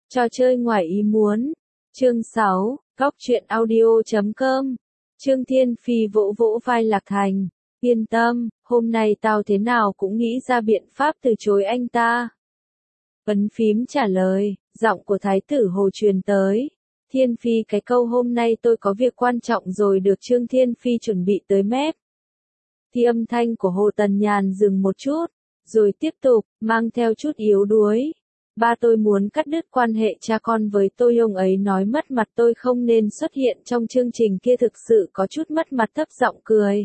Trò chơi ngoài ý muốn. Chương 6, Góc truyện audio.com. Trương Thiên Phi vỗ vỗ vai Lạc Thành. Yên tâm, hôm nay tao thế nào cũng nghĩ ra biện pháp từ chối anh ta. Ấn phím trả lời, giọng của Thái tử Hồ truyền tới. Thiên Phi, cái câu hôm nay tôi có việc quan trọng rồi được Trương Thiên Phi chuẩn bị tới mép. Thì âm thanh của Hồ Tần Nhàn dừng một chút, rồi tiếp tục, mang theo chút yếu đuối. Ba tôi muốn cắt đứt quan hệ cha con với tôi, ông ấy nói mất mặt tôi không nên xuất hiện trong chương trình kia, thực sự có chút mất mặt, thấp giọng cười.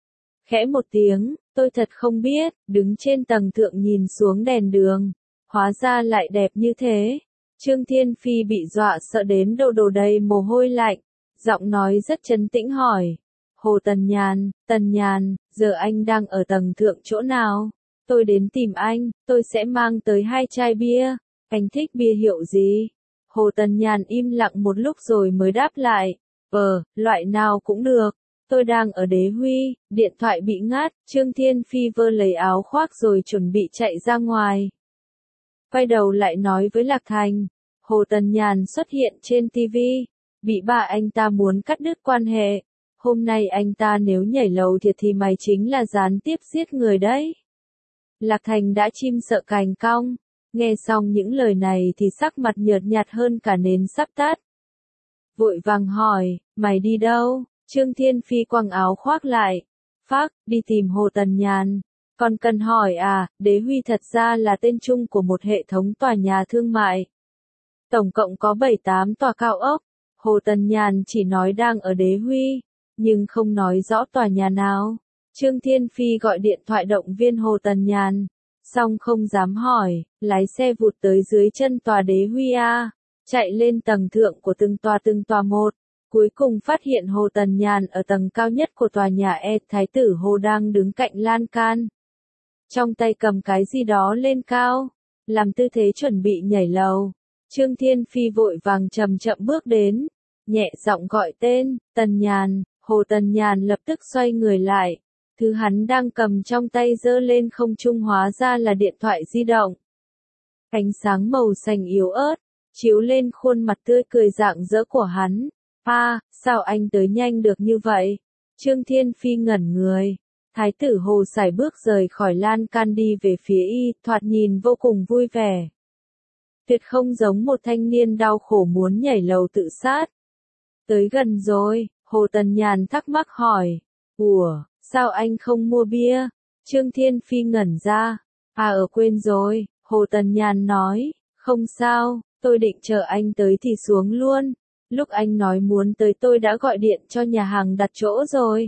Khẽ một tiếng, tôi thật không biết, đứng trên tầng thượng nhìn xuống đèn đường, hóa ra lại đẹp như thế. Trương Thiên Phi bị dọa sợ đến đổ đầy mồ hôi lạnh, giọng nói rất trấn tĩnh hỏi. Hồ Tần Nhàn, giờ anh đang ở tầng thượng chỗ nào? Tôi đến tìm anh, tôi sẽ mang tới 2 chai bia. Anh thích bia hiệu gì? Hồ Tần Nhàn im lặng một lúc rồi mới đáp lại. Loại nào cũng được. Tôi đang ở Đế Huy, điện thoại bị ngắt. Trương Thiên Phi vơ lấy áo khoác rồi chuẩn bị chạy ra ngoài. Quay đầu lại nói với Lạc Thành. Hồ Tần Nhàn xuất hiện trên TV. Bị ba anh ta muốn cắt đứt quan hệ. Hôm nay anh ta nếu nhảy lầu thiệt thì mày chính là gián tiếp giết người đấy. Lạc Thành đã chim sợ cành cong. Nghe xong những lời này thì sắc mặt nhợt nhạt hơn cả nến sắp tắt. Vội vàng hỏi, mày đi đâu? Trương Thiên Phi quăng áo khoác lại. Phác, đi tìm Hồ Tần Nhàn. Còn cần hỏi à, Đế Huy thật ra là tên chung của một hệ thống tòa nhà thương mại. Tổng cộng có 7-8 tòa cao ốc. Hồ Tần Nhàn chỉ nói đang ở Đế Huy, nhưng không nói rõ tòa nhà nào. Trương Thiên Phi gọi điện thoại động viên Hồ Tần Nhàn, xong không dám hỏi, lái xe vụt tới dưới chân tòa Đế Huy A, chạy lên tầng thượng của từng tòa một, cuối cùng phát hiện Hồ Tần Nhàn ở tầng cao nhất của tòa nhà E. Thái tử Hồ đang đứng cạnh lan can, trong tay cầm cái gì đó lên cao, làm tư thế chuẩn bị nhảy lầu. Trương Thiên Phi vội vàng chậm bước đến, nhẹ giọng gọi tên, Tần Nhàn. Hồ Tần Nhàn lập tức xoay người lại. Thứ hắn đang cầm trong tay giơ lên không trung hóa ra là điện thoại di động. Ánh sáng màu xanh yếu ớt, chiếu lên khuôn mặt tươi cười rạng rỡ của hắn. Sao anh tới nhanh được như vậy? Trương Thiên Phi ngẩn người. Thái tử Hồ sải bước rời khỏi lan can đi về phía y, thoạt nhìn vô cùng vui vẻ. Tuyệt không giống một thanh niên đau khổ muốn nhảy lầu tự sát. Tới gần rồi, Hồ Tần Nhàn thắc mắc hỏi. Sao anh không mua bia? Trương Thiên Phi ngẩn ra. Quên rồi, Hồ Tần Nhàn nói. Không sao, tôi định chờ anh tới thì xuống luôn. Lúc anh nói muốn tới tôi đã gọi điện cho nhà hàng đặt chỗ rồi.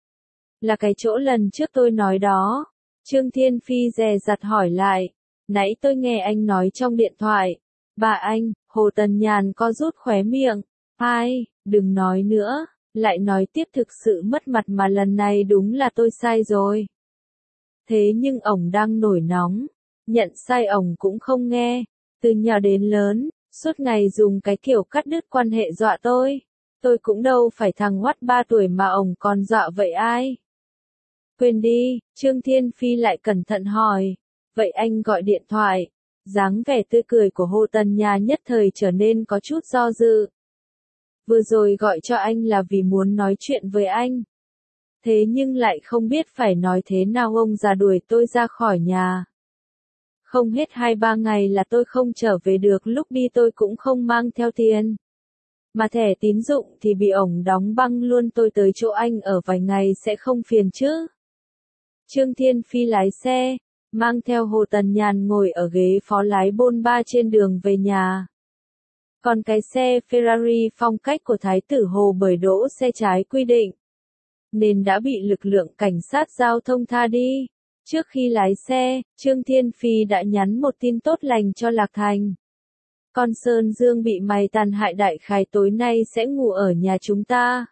Là cái chỗ lần trước tôi nói đó. Trương Thiên Phi dè dặt hỏi lại. Nãy tôi nghe anh nói trong điện thoại. Bà anh, Hồ Tần Nhàn co rút khóe miệng. Đừng nói nữa. Lại nói tiếp, thực sự mất mặt mà lần này đúng là tôi sai rồi. Thế nhưng ổng đang nổi nóng, nhận sai ổng cũng không nghe, từ nhỏ đến lớn, suốt ngày dùng cái kiểu cắt đứt quan hệ dọa tôi cũng đâu phải thằng hoắt 3 tuổi mà ổng còn dọa vậy ai? Quên đi, Trương Thiên Phi lại cẩn thận hỏi, vậy anh gọi điện thoại, dáng vẻ tươi cười của Hồ Tần Nhàn nhất thời trở nên có chút do dự. Vừa rồi gọi cho anh là vì muốn nói chuyện với anh. Thế nhưng lại không biết phải nói thế nào, ông già đuổi tôi ra khỏi nhà. Không hết 2-3 ngày là tôi không trở về được, lúc đi tôi cũng không mang theo tiền. Mà thẻ tín dụng thì bị ổng đóng băng luôn, tôi tới chỗ anh ở vài ngày sẽ không phiền chứ? Trương Thiên Phi lái xe, mang theo Hồ Tần Nhàn ngồi ở ghế phó lái bôn ba trên đường về nhà. Còn cái xe Ferrari phong cách của Thái tử Hồ bởi đỗ xe trái quy định, nên đã bị lực lượng cảnh sát giao thông tha đi. Trước khi lái xe, Trương Thiên Phi đã nhắn một tin tốt lành cho Lạc Thành. Con Sơn Dương bị mày tàn hại, đại khái tối nay sẽ ngủ ở nhà chúng ta.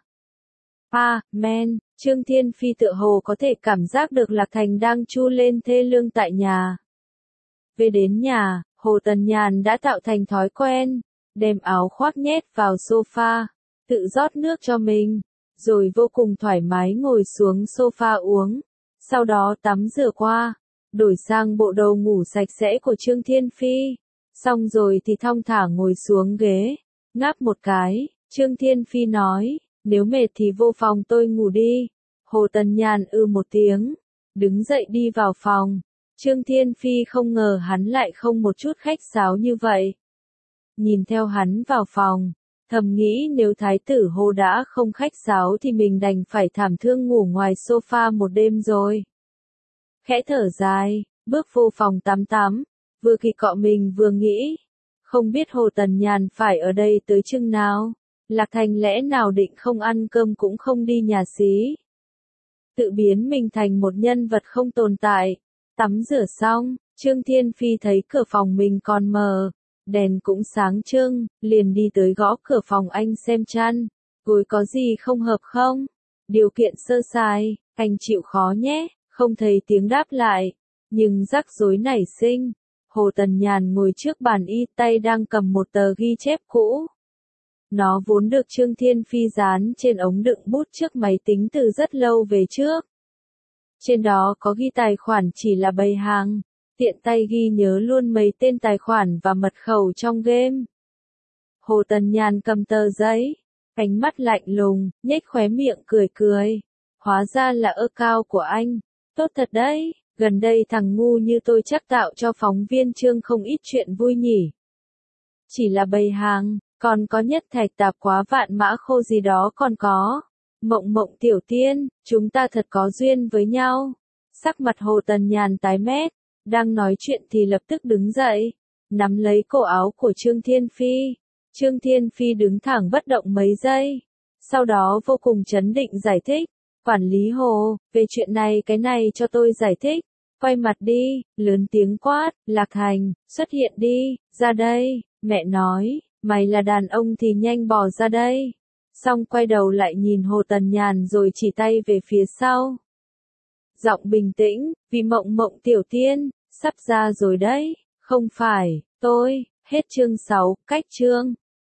Trương Thiên Phi tựa hồ có thể cảm giác được Lạc Thành đang chu lên thê lương tại nhà. Về đến nhà, Hồ Tần Nhàn đã tạo thành thói quen, đem áo khoác nhét vào sofa, tự rót nước cho mình, rồi vô cùng thoải mái ngồi xuống sofa uống, sau đó tắm rửa qua, đổi sang bộ đồ ngủ sạch sẽ của Trương Thiên Phi, Xong rồi thì thong thả ngồi xuống ghế, ngáp một cái, Trương Thiên Phi nói, nếu mệt thì vô phòng tôi ngủ đi. Hồ Tần Nhàn một tiếng, đứng dậy đi vào phòng. Trương Thiên Phi không ngờ hắn lại không một chút khách sáo như vậy. Nhìn theo hắn vào phòng, thầm nghĩ nếu thái tử Hồ đã không khách sáo thì mình đành phải thảm thương ngủ ngoài sofa một đêm rồi. Khẽ thở dài, bước vô phòng tắm, vừa kỳ cọ mình vừa nghĩ, không biết Hồ Tần Nhàn phải ở đây tới chừng nào, Lạc Thành lẽ nào định không ăn cơm cũng không đi nhà xí. Tự biến mình thành một nhân vật không tồn tại. Tắm rửa xong, Trương Thiên Phi thấy cửa phòng mình còn mờ, đèn cũng sáng trưng, liền đi tới gõ cửa phòng anh xem chăn, gối có gì không hợp không? Điều kiện sơ sài, anh chịu khó nhé, không thấy tiếng đáp lại, nhưng rắc rối nảy sinh. Hồ Tần Nhàn ngồi trước bàn y, tay đang cầm một tờ ghi chép cũ. Nó vốn được Trương Thiên Phi dán trên ống đựng bút trước máy tính từ rất lâu về trước. Trên đó có ghi tài khoản chỉ là bày hàng, tiện tay ghi nhớ luôn mấy tên tài khoản và mật khẩu trong game. Hồ Tần Nhàn cầm tờ giấy, ánh mắt lạnh lùng, nhếch khóe miệng cười. Hóa ra là account của anh, tốt thật đấy, gần đây thằng ngu như tôi chắc tạo cho phóng viên Trương không ít chuyện vui nhỉ. Chỉ là bày hàng, còn có nhất thạch tạp quá vạn mã khô gì đó còn có. Mộng tiểu tiên, chúng ta thật có duyên với nhau. Sắc mặt Hồ Tần Nhàn tái mét, đang nói chuyện thì lập tức đứng dậy, nắm lấy cổ áo của Trương Thiên Phi. Trương Thiên Phi đứng thẳng bất động mấy giây, sau đó vô cùng trấn định giải thích, quản lý Hồ, về chuyện này cái này cho tôi giải thích. Quay mặt đi, lớn tiếng quát, Lạc Thành, xuất hiện đi, ra đây, mẹ nói, mày là đàn ông thì nhanh bỏ ra đây. Xong quay đầu lại nhìn Hồ Tần Nhàn rồi chỉ tay về phía sau. Giọng bình tĩnh, vì mộng tiểu tiên, sắp ra rồi đấy, không phải, tôi, hết chương 6, cách chương.